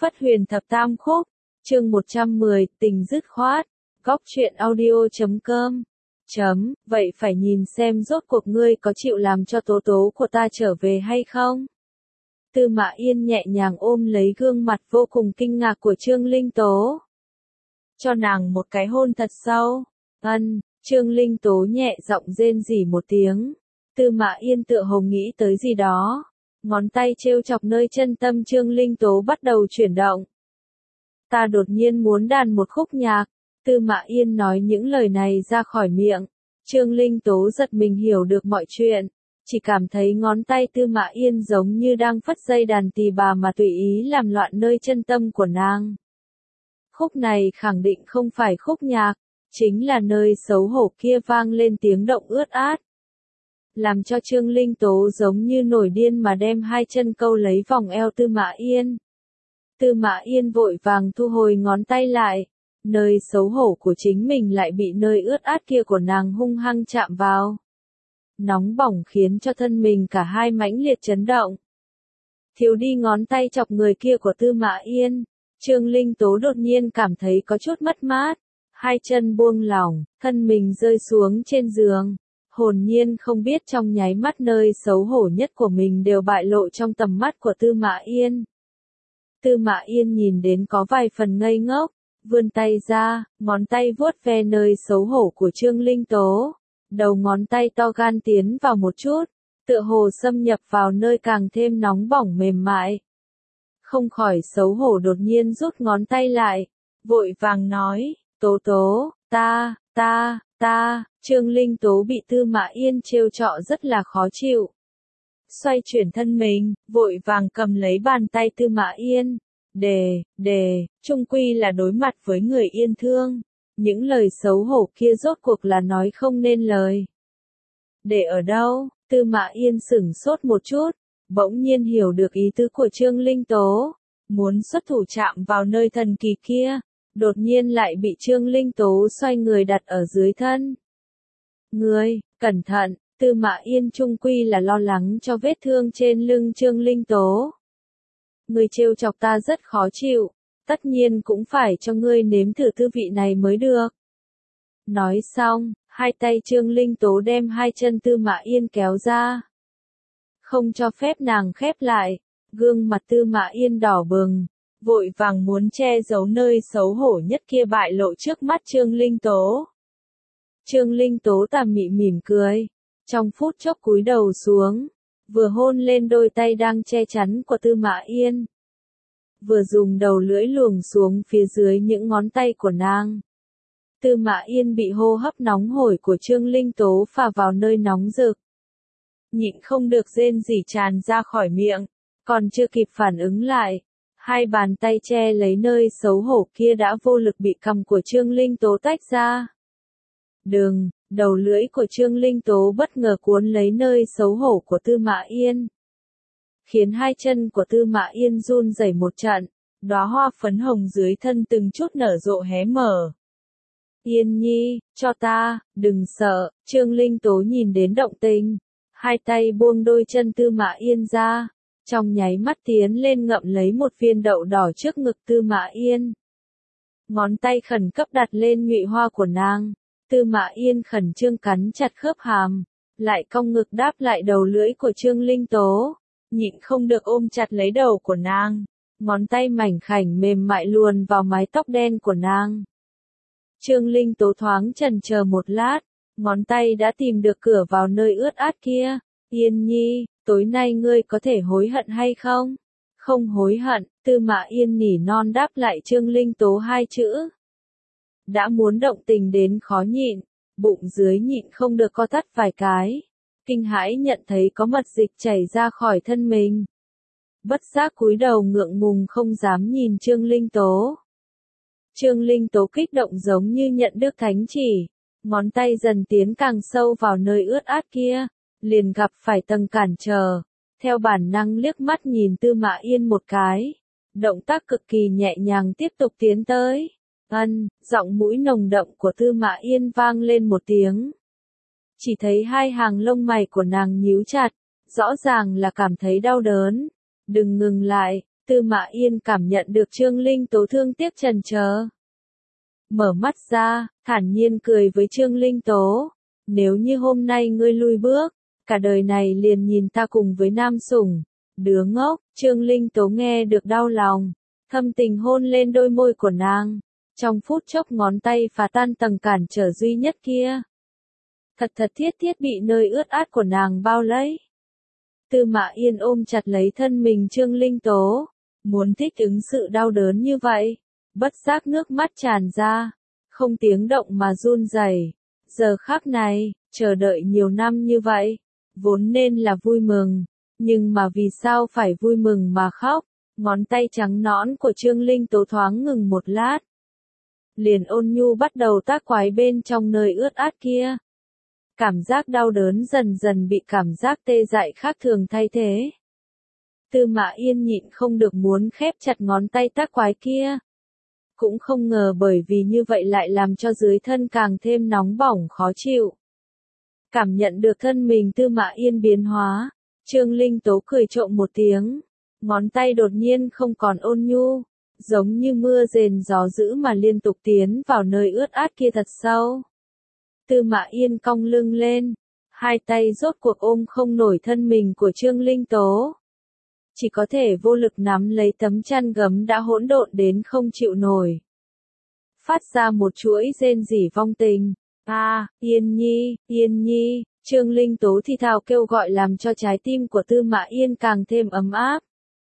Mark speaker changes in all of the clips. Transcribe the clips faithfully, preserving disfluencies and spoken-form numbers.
Speaker 1: Phất Huyền Thập Tam Khúc, chương một trăm mười, tình dứt khoát, góc truyện audio chấm com. Chấm, vậy phải nhìn xem rốt cuộc ngươi có chịu làm cho tố tố của ta trở về hay không? Tư Mã Yên nhẹ nhàng ôm lấy gương mặt vô cùng kinh ngạc của Trương Linh Tố. Cho nàng một cái hôn thật sâu. Ân, Trương Linh Tố nhẹ giọng rên rỉ một tiếng. Tư Mã Yên tựa hồ nghĩ tới gì đó. Ngón tay trêu chọc nơi chân tâm Trương Linh Tố bắt đầu chuyển động. Ta đột nhiên muốn đàn một khúc nhạc. Tư Mã Yên nói những lời này ra khỏi miệng. Trương Linh Tố giật mình hiểu được mọi chuyện. Chỉ cảm thấy ngón tay Tư Mã Yên giống như đang phất dây đàn tỳ bà mà tùy ý làm loạn nơi chân tâm của nàng. Khúc này khẳng định không phải khúc nhạc, chính là nơi xấu hổ kia vang lên tiếng động ướt át. Làm cho Trương Linh Tố giống như nổi điên mà đem hai chân câu lấy vòng eo Tư Mã Yên. Tư Mã Yên vội vàng thu hồi ngón tay lại, nơi xấu hổ của chính mình lại bị nơi ướt át kia của nàng hung hăng chạm vào. Nóng bỏng khiến cho thân mình cả hai mãnh liệt chấn động. Thiếu đi ngón tay chọc người kia của Tư Mã Yên, Trương Linh Tố đột nhiên cảm thấy có chút mất mát, hai chân buông lỏng, thân mình rơi xuống trên giường, hồn nhiên không biết trong nháy mắt nơi xấu hổ nhất của mình đều bại lộ trong tầm mắt của Tư Mã Yên. Tư Mã Yên nhìn đến có vài phần ngây ngốc, vươn tay ra, ngón tay vuốt ve nơi xấu hổ của Trương Linh Tố. Đầu ngón tay to gan tiến vào một chút, tựa hồ xâm nhập vào nơi càng thêm nóng bỏng mềm mại. Không khỏi xấu hổ đột nhiên rút ngón tay lại, vội vàng nói, Tố Tố, ta, ta, ta, Trương Linh Tố bị Tư Mã Yên trêu chọ rất là khó chịu. Xoay chuyển thân mình, vội vàng cầm lấy bàn tay Tư Mã Yên, đề, đề, chung quy là đối mặt với người yên thương. Những lời xấu hổ kia rốt cuộc là nói không nên lời. Để ở đâu? Tư Mã Yên sửng sốt một chút, bỗng nhiên hiểu được ý tứ của Trương Linh Tố. Muốn xuất thủ chạm vào nơi thần kỳ kia, đột nhiên lại bị Trương Linh Tố xoay người đặt ở dưới thân. Ngươi, cẩn thận, Tư Mã Yên chung quy là lo lắng cho vết thương trên lưng Trương Linh Tố. Ngươi trêu chọc ta rất khó chịu. Tất nhiên cũng phải cho ngươi nếm thử tư vị này mới được. Nói xong, hai tay Trương Linh Tố đem hai chân Tư Mã Yên kéo ra. Không cho phép nàng khép lại, gương mặt Tư Mã Yên đỏ bừng, vội vàng muốn che giấu nơi xấu hổ nhất kia bại lộ trước mắt Trương Linh Tố. Trương Linh Tố tà mị mỉm cười, trong phút chốc cúi đầu xuống, vừa hôn lên đôi tay đang che chắn của Tư Mã Yên. Vừa dùng đầu lưỡi luồng xuống phía dưới những ngón tay của nàng. Tư Mã Yên bị hô hấp nóng hổi của Trương Linh Tố phả vào nơi nóng rực. Nhịn không được rên rỉ tràn ra khỏi miệng, còn chưa kịp phản ứng lại. Hai bàn tay che lấy nơi xấu hổ kia đã vô lực bị cằm của Trương Linh Tố tách ra. Đừng, đầu lưỡi của Trương Linh Tố bất ngờ cuốn lấy nơi xấu hổ của Tư Mã Yên. Khiến hai chân của Tư Mã Yên run rẩy một trận, đóa hoa phấn hồng dưới thân từng chút nở rộ hé mở. Yên nhi, cho ta, đừng sợ, Trương Linh Tố nhìn đến động tình, hai tay buông đôi chân Tư Mã Yên ra, trong nháy mắt tiến lên ngậm lấy một viên đậu đỏ trước ngực Tư Mã Yên. Ngón tay khẩn cấp đặt lên nhụy hoa của nàng, Tư Mã Yên khẩn trương cắn chặt khớp hàm, lại cong ngực đáp lại đầu lưỡi của Trương Linh Tố. Nhịn không được ôm chặt lấy đầu của nàng, ngón tay mảnh khảnh mềm mại luồn vào mái tóc đen của nàng. Trương Linh Tố thoáng chần chờ một lát, ngón tay đã tìm được cửa vào nơi ướt át kia. Yên nhi, tối nay ngươi có thể hối hận hay không? Không hối hận, Tư Mã Yên nỉ non đáp lại Trương Linh Tố hai chữ. Đã muốn động tình đến khó nhịn, bụng dưới nhịn không được co thắt vài cái. Kinh hãi nhận thấy có mật dịch chảy ra khỏi thân mình. Bất giác cúi đầu ngượng ngùng không dám nhìn Trương Linh Tố. Trương Linh Tố kích động giống như nhận được thánh chỉ, ngón tay dần tiến càng sâu vào nơi ướt át kia, liền gặp phải tầng cản trở, theo bản năng liếc mắt nhìn Tư Mã Yên một cái, động tác cực kỳ nhẹ nhàng tiếp tục tiến tới. Ân, giọng mũi nồng đậm của Tư Mã Yên vang lên một tiếng. Chỉ thấy hai hàng lông mày của nàng nhíu chặt, rõ ràng là cảm thấy đau đớn. Đừng ngừng lại, Tư Mã Yên cảm nhận được Trương Linh Tố thương tiếc chần chờ. Mở mắt ra, thản nhiên cười với Trương Linh Tố. Nếu như hôm nay ngươi lui bước, cả đời này liền nhìn ta cùng với Nam Sủng. Đứa ngốc, Trương Linh Tố nghe được đau lòng, thâm tình hôn lên đôi môi của nàng. Trong phút chốc ngón tay phá tan tầng cản trở duy nhất kia. Thật thật thiết thiết bị nơi ướt át của nàng bao lấy. Tư Mã Yên ôm chặt lấy thân mình Trương Linh Tố, muốn thích ứng sự đau đớn như vậy. Bất giác nước mắt tràn ra, không tiếng động mà run rẩy. Giờ khắc này, chờ đợi nhiều năm như vậy, vốn nên là vui mừng, nhưng mà vì sao phải vui mừng mà khóc? Ngón tay trắng nõn của Trương Linh Tố thoáng ngừng một lát. Liền ôn nhu bắt đầu tác quái bên trong nơi ướt át kia. Cảm giác đau đớn dần dần bị cảm giác tê dại khác thường thay thế. Tư Mã Yên nhịn không được muốn khép chặt ngón tay tác quái kia. Cũng không ngờ bởi vì như vậy lại làm cho dưới thân càng thêm nóng bỏng khó chịu. Cảm nhận được thân mình Tư Mã Yên biến hóa, Trương Linh Tố cười trộm một tiếng. Ngón tay đột nhiên không còn ôn nhu, giống như mưa rền gió dữ mà liên tục tiến vào nơi ướt át kia thật sâu. Tư Mã Yên cong lưng lên, hai tay rốt cuộc ôm không nổi thân mình của Trương Linh Tố. Chỉ có thể vô lực nắm lấy tấm chăn gấm đã hỗn độn đến không chịu nổi. Phát ra một chuỗi rên rỉ vong tình. A, à, Yên Nhi, Yên Nhi, Trương Linh Tố thì thào kêu gọi làm cho trái tim của Tư Mã Yên càng thêm ấm áp.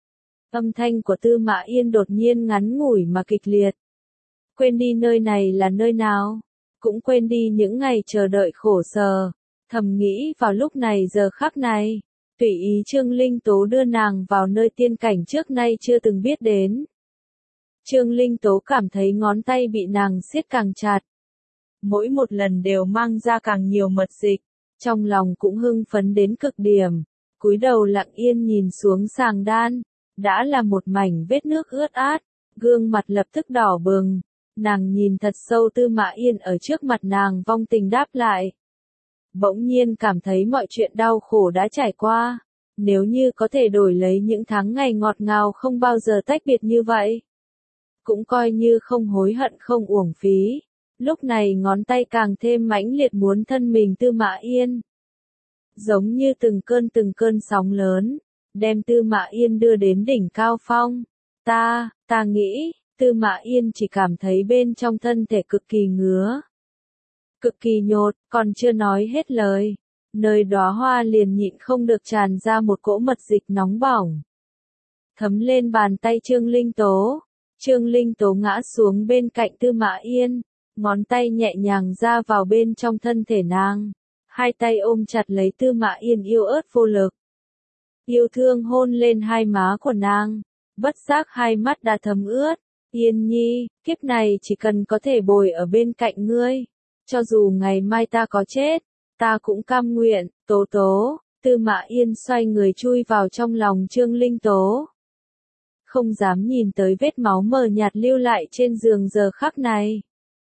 Speaker 1: Âm thanh của Tư Mã Yên đột nhiên ngắn ngủi mà kịch liệt. Quên đi nơi này là nơi nào, cũng quên đi những ngày chờ đợi khổ sở, thầm nghĩ vào lúc này giờ khắc này, tùy ý Trương Linh Tố đưa nàng vào nơi tiên cảnh trước nay chưa từng biết đến. Trương Linh Tố cảm thấy ngón tay bị nàng siết càng chặt. Mỗi một lần đều mang ra càng nhiều mật dịch, trong lòng cũng hưng phấn đến cực điểm, cúi đầu lặng yên nhìn xuống sàng đan, đã là một mảnh vết nước ướt át, gương mặt lập tức đỏ bừng, nàng nhìn thật sâu Tư Mã Yên ở trước mặt nàng vong tình đáp lại. Bỗng nhiên cảm thấy mọi chuyện đau khổ đã trải qua, nếu như có thể đổi lấy những tháng ngày ngọt ngào không bao giờ tách biệt như vậy, cũng coi như không hối hận không uổng phí. Lúc này ngón tay càng thêm mãnh liệt muốn thân mình Tư Mã Yên. Giống như từng cơn từng cơn sóng lớn, đem Tư Mã Yên đưa đến đỉnh cao phong. Ta, ta nghĩ, Tư Mã Yên chỉ cảm thấy bên trong thân thể cực kỳ ngứa. Cực kỳ nhột, còn chưa nói hết lời. Nơi đóa hoa liền nhịn không được tràn ra một cỗ mật dịch nóng bỏng. Thấm lên bàn tay Trương Linh Tố. Trương Linh Tố ngã xuống bên cạnh Tư Mã Yên. Ngón tay nhẹ nhàng ra vào bên trong thân thể nàng. Hai tay ôm chặt lấy Tư Mã Yên yêu ớt vô lực. Yêu thương hôn lên hai má của nàng. Bất giác hai mắt đã thấm ướt. Yên Nhi, kiếp này chỉ cần có thể bồi ở bên cạnh ngươi. Cho dù ngày mai ta có chết, ta cũng cam nguyện. Tố Tố, Tư Mã Yên xoay người chui vào trong lòng Trương Linh Tố. Không dám nhìn tới vết máu mờ nhạt lưu lại trên giường giờ khắc này.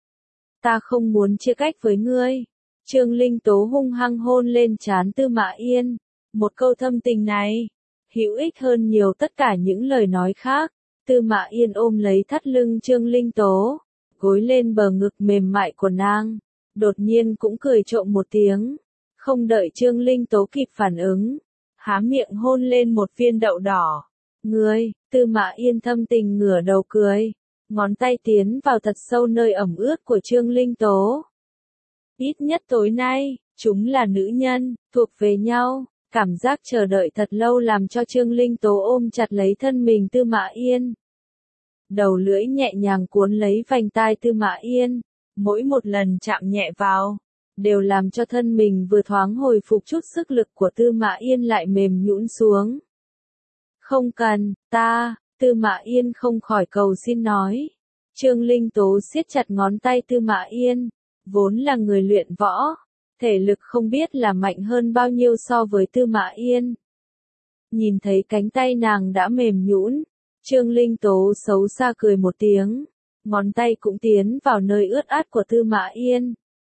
Speaker 1: Ta không muốn chia cách với ngươi. Trương Linh Tố hung hăng hôn lên trán Tư Mã Yên. Một câu thâm tình này, hữu ích hơn nhiều tất cả những lời nói khác. Tư Mã Yên ôm lấy thắt lưng Trương Linh Tố, gối lên bờ ngực mềm mại của nàng. Đột nhiên cũng cười trộm một tiếng. Không đợi Trương Linh Tố kịp phản ứng, há miệng hôn lên một viên đậu đỏ. Ngươi, Tư Mã Yên thâm tình ngửa đầu cười. Ngón tay tiến vào thật sâu nơi ẩm ướt của Trương Linh Tố. Ít nhất tối nay, chúng là nữ nhân, thuộc về nhau. Cảm giác chờ đợi thật lâu làm cho Trương Linh Tố ôm chặt lấy thân mình Tư Mã Yên. Đầu lưỡi nhẹ nhàng cuốn lấy vành tai Tư Mã Yên. Mỗi một lần chạm nhẹ vào, đều làm cho thân mình vừa thoáng hồi phục chút sức lực của Tư Mã Yên lại mềm nhũn xuống. Không cần, ta, Tư Mã Yên không khỏi cầu xin nói. Trương Linh Tố siết chặt ngón tay Tư Mã Yên, vốn là người luyện võ, thể lực không biết là mạnh hơn bao nhiêu so với Tư Mã Yên. Nhìn thấy cánh tay nàng đã mềm nhũn, Trương Linh Tố xấu xa cười một tiếng, ngón tay cũng tiến vào nơi ướt át của Tư Mã Yên.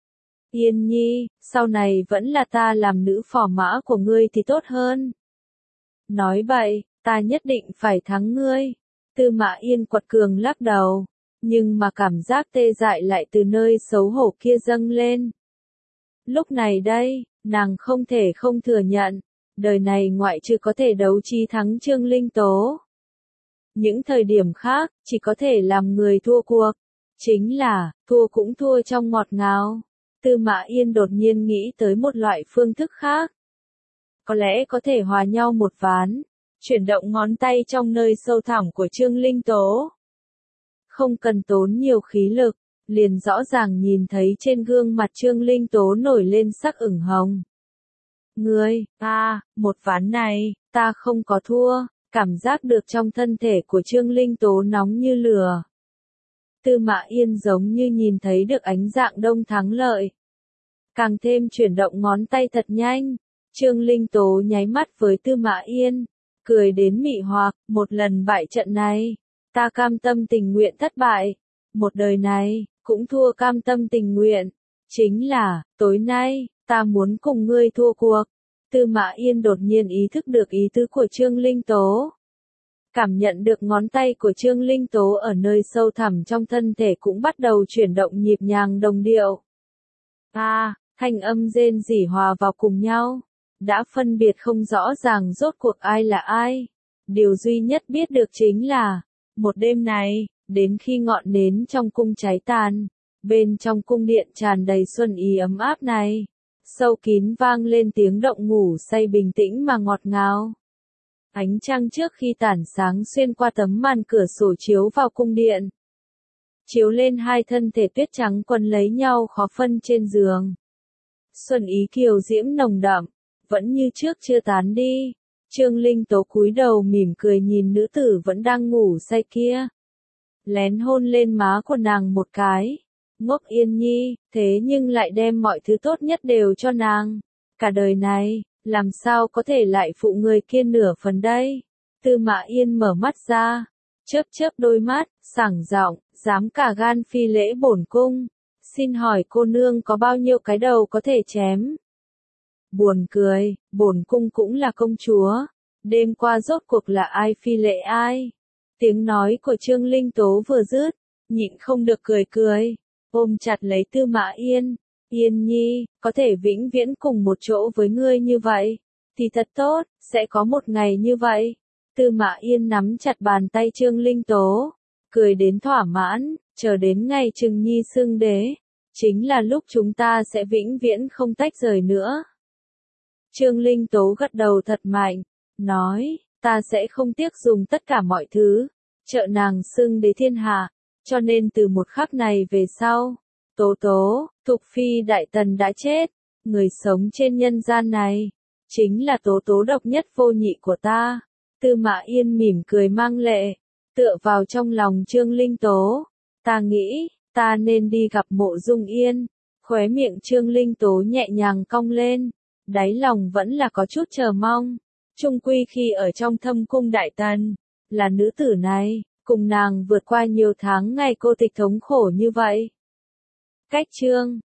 Speaker 1: Yên Nhi, sau này vẫn là ta làm nữ phò mã của ngươi thì tốt hơn. Nói vậy, ta nhất định phải thắng ngươi. Tư Mã Yên quật cường lắc đầu, nhưng mà cảm giác tê dại lại từ nơi xấu hổ kia dâng lên. Lúc này đây, nàng không thể không thừa nhận, đời này ngoại trừ có thể đấu trí thắng Trương Linh Tố. Những thời điểm khác, chỉ có thể làm người thua cuộc. Chính là, thua cũng thua trong ngọt ngào. Tư Mã Yên đột nhiên nghĩ tới một loại phương thức khác. Có lẽ có thể hòa nhau một ván, chuyển động ngón tay trong nơi sâu thẳm của Trương Linh Tố. Không cần tốn nhiều khí lực, liền rõ ràng nhìn thấy trên gương mặt Trương Linh Tố nổi lên sắc ửng hồng. Ngươi, ta, một ván này, ta không có thua, cảm giác được trong thân thể của Trương Linh Tố nóng như lửa. Tư Mã Yên giống như nhìn thấy được ánh dạng đông thắng lợi. Càng thêm chuyển động ngón tay thật nhanh, Trương Linh Tố nháy mắt với Tư Mã Yên, cười đến mị hoặc, một lần bại trận này, ta cam tâm tình nguyện thất bại, một đời này, cũng thua cam tâm tình nguyện, chính là, tối nay, ta muốn cùng ngươi thua cuộc. Tư Mã Yên đột nhiên ý thức được ý tứ của Trương Linh Tố. Cảm nhận được ngón tay của Trương Linh Tố ở nơi sâu thẳm trong thân thể cũng bắt đầu chuyển động nhịp nhàng đồng điệu. À, thanh âm rên rỉ hòa vào cùng nhau. Đã phân biệt không rõ ràng rốt cuộc ai là ai. Điều duy nhất biết được chính là, một đêm này, đến khi ngọn nến trong cung cháy tàn, bên trong cung điện tràn đầy xuân ý ấm áp này, sâu kín vang lên tiếng động ngủ say bình tĩnh mà ngọt ngào. Ánh trăng trước khi tản sáng xuyên qua tấm màn cửa sổ chiếu vào cung điện. Chiếu lên hai thân thể tuyết trắng quấn lấy nhau khó phân trên giường. Xuân ý kiều diễm nồng đậm, vẫn như trước chưa tán đi. Trương Linh Tố cúi đầu mỉm cười nhìn nữ tử vẫn đang ngủ say kia. Lén hôn lên má của nàng một cái. Ngốc Yên Nhi, thế nhưng lại đem mọi thứ tốt nhất đều cho nàng. Cả đời này, làm sao có thể lại phụ người kia nửa phần đây? Tư Mã Yên mở mắt ra, chớp chớp đôi mắt, sảng giọng, dám cả gan phi lễ bổn cung. Xin hỏi cô nương có bao nhiêu cái đầu có thể chém? Buồn cười, bổn cung cũng là công chúa. Đêm qua rốt cuộc là ai phi lễ ai? Tiếng nói của Trương Linh Tố vừa dứt, nhịn không được cười cười, ôm chặt lấy Tư Mã Yên. Yên Nhi, có thể vĩnh viễn cùng một chỗ với ngươi như vậy, thì thật tốt, sẽ có một ngày như vậy. Tư Mã Yên nắm chặt bàn tay Trương Linh Tố, cười đến thỏa mãn, chờ đến ngày Trừng Nhi xưng đế, chính là lúc chúng ta sẽ vĩnh viễn không tách rời nữa. Trương Linh Tố gật đầu thật mạnh, nói, ta sẽ không tiếc dùng tất cả mọi thứ, trợ nàng xưng đế thiên hạ, cho nên từ một khắc này về sau, Tố Tố, Thục Phi Đại Tần đã chết, người sống trên nhân gian này, chính là Tố Tố độc nhất vô nhị của ta. Tư Mã Yên mỉm cười mang lệ, tựa vào trong lòng Trương Linh Tố, ta nghĩ, ta nên đi gặp Mộ Dung Yên. Khóe miệng Trương Linh Tố nhẹ nhàng cong lên, đáy lòng vẫn là có chút chờ mong, chung quy khi ở trong thâm cung Đại Tần, là nữ tử này, cùng nàng vượt qua nhiều tháng ngày cô tịch thống khổ như vậy. Cách chương